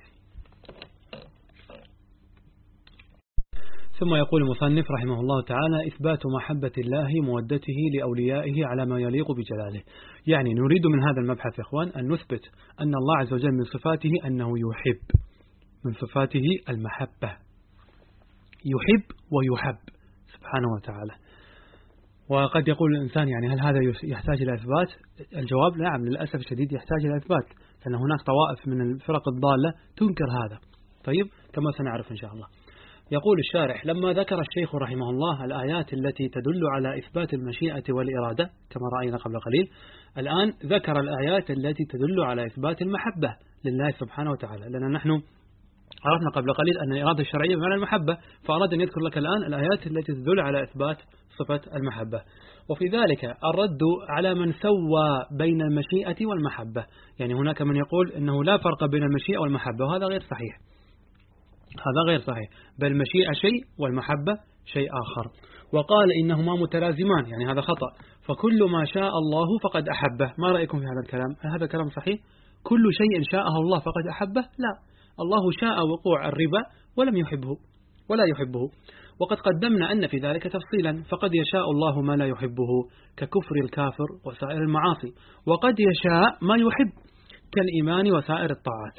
ثم يقول المصنف رحمه الله تعالى: إثبات محبة الله مودته لأوليائه على ما يليق بجلاله. يعني نريد من هذا المبحث يا إخوان أن نثبت أن الله عز وجل من صفاته أنه يحب، من صفاته المحبة، يحب ويحب سبحانه وتعالى. وقد يقول الإنسان يعني هل هذا يحتاج إلى إثبات؟ الجواب نعم، للأسف الشديد يحتاج إلى إثبات، لأن هناك طوائف من الفرق الضالة تنكر هذا. طيب، كما سنعرف إن شاء الله. يقول الشارح: لما ذكر الشيخ رحمه الله الآيات التي تدل على إثبات المشيئة والإرادة كما رأينا قبل قليل، الآن ذكر الآيات التي تدل على إثبات المحبة لله سبحانه وتعالى، لأن نحن عرفنا قبل قليل أن الإرادة الشرعية بمعنى المحبة، فأراد أن يذكر لك الآن الآيات التي تدل على إثبات صفة المحبة. وفي ذلك الرد على من سوى بين المشيئة والمحبة، يعني هناك من يقول أنه لا فرق بين المشيئة والمحبة، وهذا غير صحيح، هذا غير صحيح، بل المشيئة شيء والمحبة شيء آخر. وقال إنهما متلازمان، يعني هذا خطأ، فكل ما شاء الله فقد أحبه. ما رأيكم في هذا الكلام؟ هل هذا كلام صحيح؟ كل شيء شاءه الله فقد أحبه؟ لا، الله شاء وقوع الربا ولم يحبه ولا يحبه، وقد قدمنا أن في ذلك تفصيلا، فقد يشاء الله ما لا يحبه ككفر الكافر وسائر المعاصي، وقد يشاء ما يحب كالإيمان وسائر الطاعات.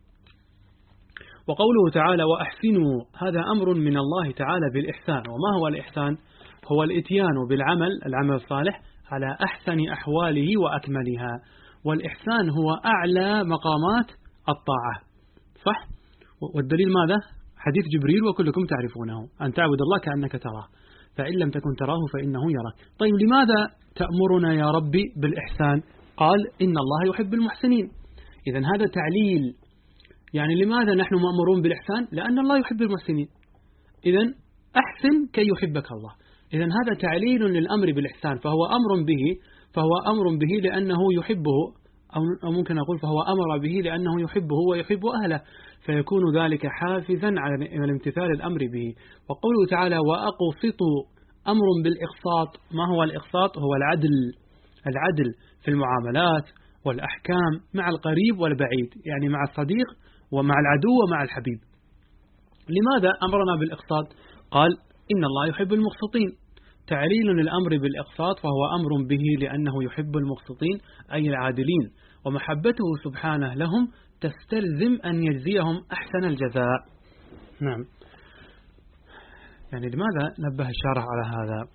وقوله تعالى: وأحسنوا، هذا أمر من الله تعالى بالإحسان. وما هو الإحسان؟ هو الإتيان بالعمل العمل الصالح على أحسن أحواله وأكملها، والإحسان هو أعلى مقامات الطاعة، صح؟ والدليل ماذا؟ حديث جبريل وكلكم تعرفونه، أن تعبد الله كأنك تراه، فإن لم تكن تراه فإنه يراك. طيب لماذا تأمرنا يا ربي بالإحسان؟ قال: إن الله يحب المحسنين. إذن هذا تعليل، يعني لماذا نحن مأمورون بالإحسان؟ لأن الله يحب المحسنين، إذن أحسن كي يحبك الله. إذن هذا تعليل للأمر بالإحسان، فهو أمر به فهو أمر به لأنه يحبه، أو ممكن أقول فهو أمر به لأنه يحبه ويحب أهله، فيكون ذلك حافزا على الامتثال الأمر به. وقوله تعالى: وأقسطوا، أمر بالإقساط. ما هو الإقساط؟ هو العدل، العدل في المعاملات والأحكام مع القريب والبعيد، يعني مع الصديق ومع العدو ومع الحبيب. لماذا أمرنا بالإقساط؟ قال: إن الله يحب المقسطين، تعليل للأمر بالإقساط، فهو أمر به لأنه يحب المقسطين أي العادلين، ومحبته سبحانه لهم تستلزم أن يجزيهم أحسن الجزاء. نعم، يعني لماذا نبه الشارح على هذا؟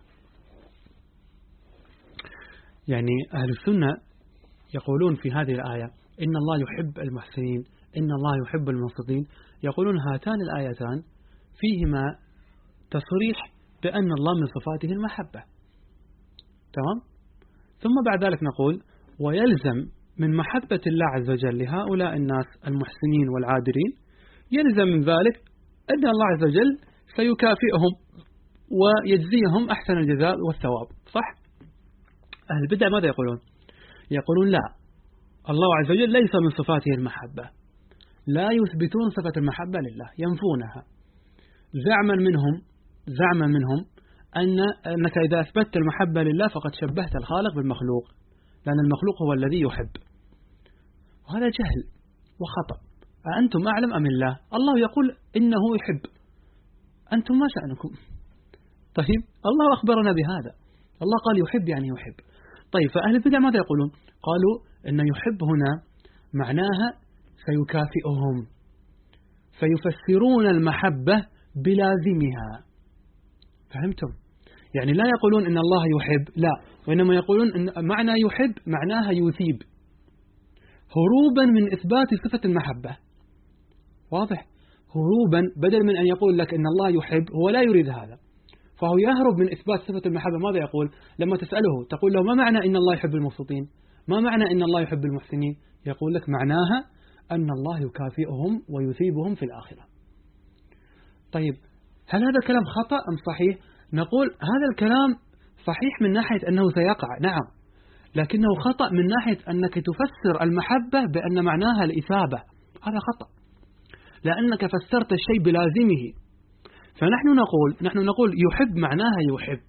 يعني أهل السنة يقولون في هذه الآية: إن الله يحب المحسنين، إن الله يحب المقسطين، يقولون هاتان الآيتان فيهما تصريح بأن الله من صفاته المحبة، تمام؟ ثم بعد ذلك نقول: ويلزم من محبة الله عز وجل لهؤلاء الناس المحسنين والعادلين، يلزم من ذلك أن الله عز وجل سيكافئهم ويجزيهم أحسن الجزاء والثواب، صح؟ أهل البدع ماذا يقولون؟ يقولون لا، الله عز وجل ليس من صفاته المحبة، لا يثبتون صفة المحبة لله، ينفونها زعما منهم زعما منهم أن أنك إذا أثبتت المحبة لله فقد شبهت الخالق بالمخلوق، لأن المخلوق هو الذي يحب، وهذا جهل وخطأ. أأنتم أعلم أم الله؟ الله يقول إنه يحب، أنتم ما شأنكم؟ طيب، الله أخبرنا بهذا، الله قال يحب يعني يحب. طيب، فأهل البدع ماذا يقولون؟ قالوا إن يحب هنا معناها سيكافئهم، فيفسرون المحبة بلازمها، فهمتم؟ يعني لا يقولون إن الله يحب، لا، وإنما يقولون إن معنى يحب معناها يثيب، هروبا من إثبات صفة المحبة. واضح؟ هروبا، بدل من أن يقول لك إن الله يحب، هو لا يريد هذا، فهو يهرب من إثبات صفة المحبة. ماذا يقول؟ لما تسأله تقول له: ما معنى إن الله يحب المقسطين؟ ما معنى إن الله يحب المحسنين؟ يقول لك معناها أن الله يكافئهم ويثيبهم في الآخرة. طيب، هل هذا الكلام خطأ أم صحيح؟ نقول هذا الكلام صحيح من ناحية أنه سيقع، نعم، لكنه خطأ من ناحية أنك تفسر المحبة بأن معناها الإثابة، هذا خطأ، لأنك فسرت الشيء بلازمه. فنحن نقول نحن نقول يحب معناها يحب،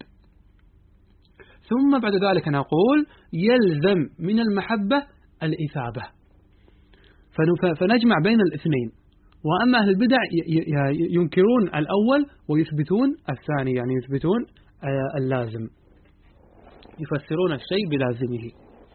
ثم بعد ذلك نقول يلزم من المحبة الإثابة، فنجمع بين الاثنين. وأما أهل البدع ينكرون الأول ويثبتون الثاني، يعني يثبتون اللازم، يفسرون الشيء بلازمه.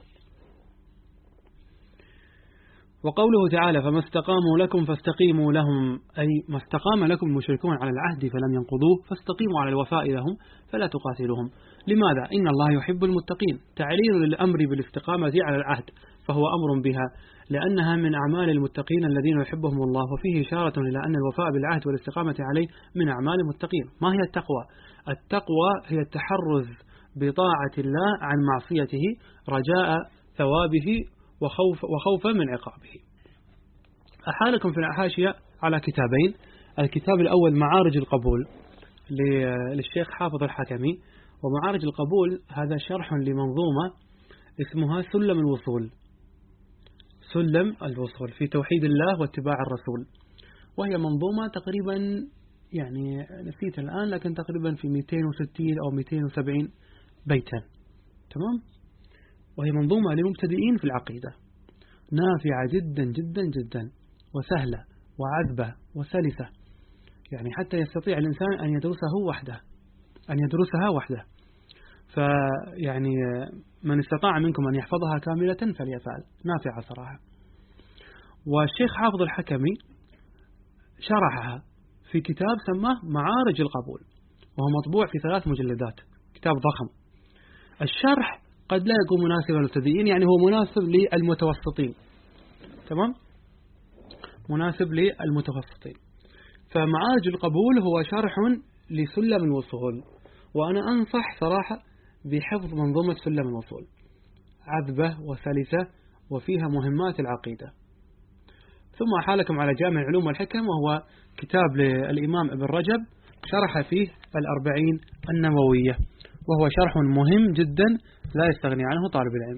وقوله تعالى: فما استقاموا لكم فاستقيموا لهم، أي ما استقام لكم المشركون على العهد فلم ينقضوه، فاستقيموا على الوفاء لهم فلا تقاتلوهم. لماذا؟ إن الله يحب المتقين، تعليل للأمر بالاستقامة على العهد، فهو أمر بها، لأنها من أعمال المتقين الذين يحبهم الله، وفيه إشارة إلى أن الوفاء بالعهد والاستقامة عليه من أعمال المتقين. ما هي التقوى؟ التقوى هي التحرز بطاعة الله عن معصيته رجاء ثوابه وخوف وخوفا من عقابه. أحالكم في الحاشية على كتابين. الكتاب الأول معارج القبول للشيخ حافظ الحكمي، ومعارج القبول هذا شرح لمنظومة اسمها سلم الوصول، سلم الوصول في توحيد الله واتباع الرسول، وهي منظومة تقريبا يعني نسيت الآن لكن تقريبا في مئتين وستين أو مئتين وسبعين بيتا، تمام؟ وهي منظومة للمبتدئين في العقيدة، نافعة جدا جدا جدا وسهلة وعذبة وسلسة، يعني حتى يستطيع الإنسان أن يدرسه وحده أن يدرسها وحده. فيعني من استطاع منكم أن يحفظها كاملة فليفعل، نافعة صراحة. والشيخ حافظ الحكمي شرحها في كتاب سماه معارج القبول، وهو مطبوع في ثلاث مجلدات، كتاب ضخم. الشرح قد لا يكون مناسبا للمبتدئين، يعني هو مناسب للمتوسطين، تمام؟ مناسب للمتوسطين. فمعارج القبول هو شرح لسلم الوصول، وأنا أنصح صراحة بحفظ منظومة سلم الوصول، عذبة وسلسة وفيها مهمات العقيدة. ثم أحالكم على جامع العلوم والحكم، وهو كتاب للإمام ابن رجب شرح فيه الأربعين النووية، وهو شرح مهم جدا لا يستغني عنه طالب العلم.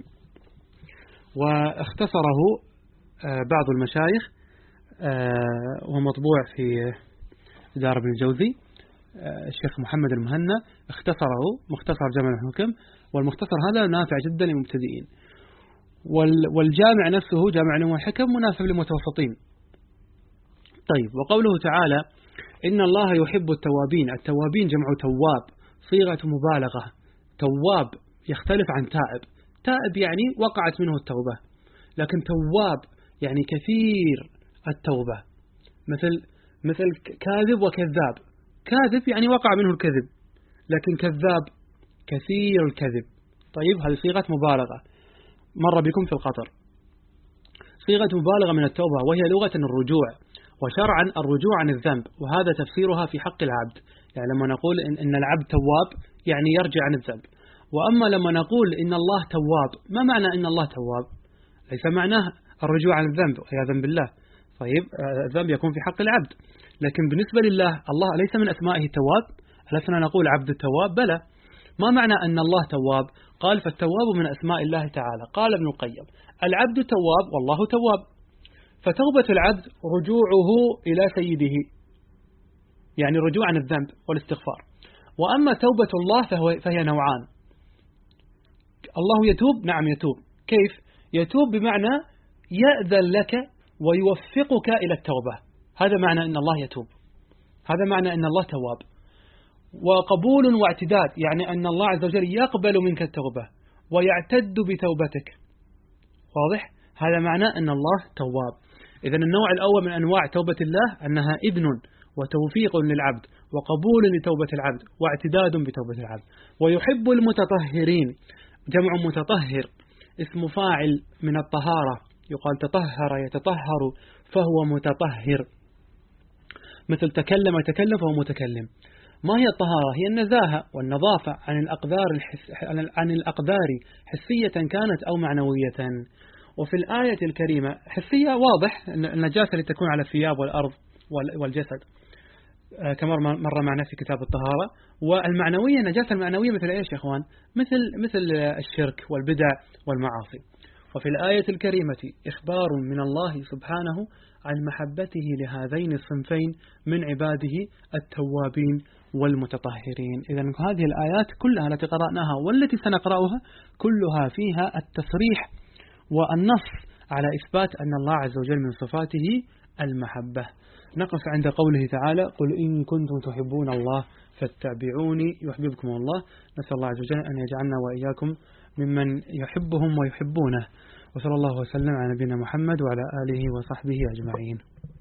واختصره بعض المشايخ، وهو مطبوع في دار ابن الجوزي، الشيخ محمد المهنا اختصره مختصر جامع الحكم، والمختصر هذا نافع جدا للمبتدئين. والجامع نفسه جامع العلوم والحكم مناسب للمتوسطين. طيب، وقوله تعالى إن الله يحب التوابين، التوابين جمع تواب، صيغة مبالغة. تواب يختلف عن تائب، تائب يعني وقعت منه التوبة، لكن تواب يعني كثير التوبة، مثل مثل كاذب وكذاب. كاذب يعني وقع منه الكذب، لكن كذاب كثير الكذب. طيب، هذه صيغة مبالغة مر بكم في القطر، صيغة مبالغة من التوبة، وهي لغة الرجوع، وشرعا الرجوع عن الذنب، وهذا تفسيرها في حق العبد. يعني لما نقول إن, إن العبد تواب يعني يرجع عن الذنب. وأما لما نقول إن الله تواب، ما معنى إن الله تواب؟ ليس معناه الرجوع عن الذنب عياذا بالله. طيب، الذنب يكون في حق العبد، لكن بالنسبة لله الله ليس من أسمائه التواب. ألسنا نقول عبد التواب؟ بلى. ما معنى أن الله تواب؟ قال فالتواب من أسماء الله تعالى. قال ابن القيم العبد تواب والله تواب، فتوبة العبد رجوعه إلى سيده، يعني رجوع عن الذنب والاستغفار. وأما توبة الله فهو فهي نوعان. الله يتوب، نعم يتوب. كيف يتوب؟ بمعنى يأذن لك ويوفقك إلى التوبة، هذا معنى أن الله يتوب، هذا معنى أن الله تواب. وقبول واعتداد، يعني أن الله عز وجل يقبل منك التوبة ويعتد بتوبتك، واضح؟ هذا معنى أن الله تواب. إذن النوع الأول من أنواع توبة الله أنها إذن وتوفيق للعبد وقبول لتوبة العبد واعتداد بتوبة العبد. ويحب المتطهرين، جمع متطهر، اسم فاعل من الطهارة، يقال تطهر يتطهر فهو متطهر، مثل تكلم يتكلم فهو متكلم. ما هي الطهارة؟ هي النزاهة والنظافة عن الأقدار الحس... عن الأقدار حسية كانت أو معنوية. وفي الآية الكريمة حسية واضح النجاسة لتكون على الثياب والأرض والجسد كما مر معنا في كتاب الطهارة. والمعنوية النجاسة المعنوية مثل إيش يا أخوان؟ مثل مثل الشرك والبدع والمعاصي. وفي الآية الكريمة إخبار من الله سبحانه عن محبته لهذين الصنفين من عباده التوابين والمتطهرين. إذن هذه الآيات كلها التي قرأناها والتي سنقرأها كلها فيها التصريح والنص على إثبات أن الله عز وجل من صفاته المحبة. نقف عند قوله تعالى قل إن كنتم تحبون الله فاتبعوني يحببكم الله. نسأل الله عز وجل أن يجعلنا وإياكم ممن يحبهم ويحبونه. وصلى الله وسلم على نبينا محمد وعلى آله وصحبه أجمعين.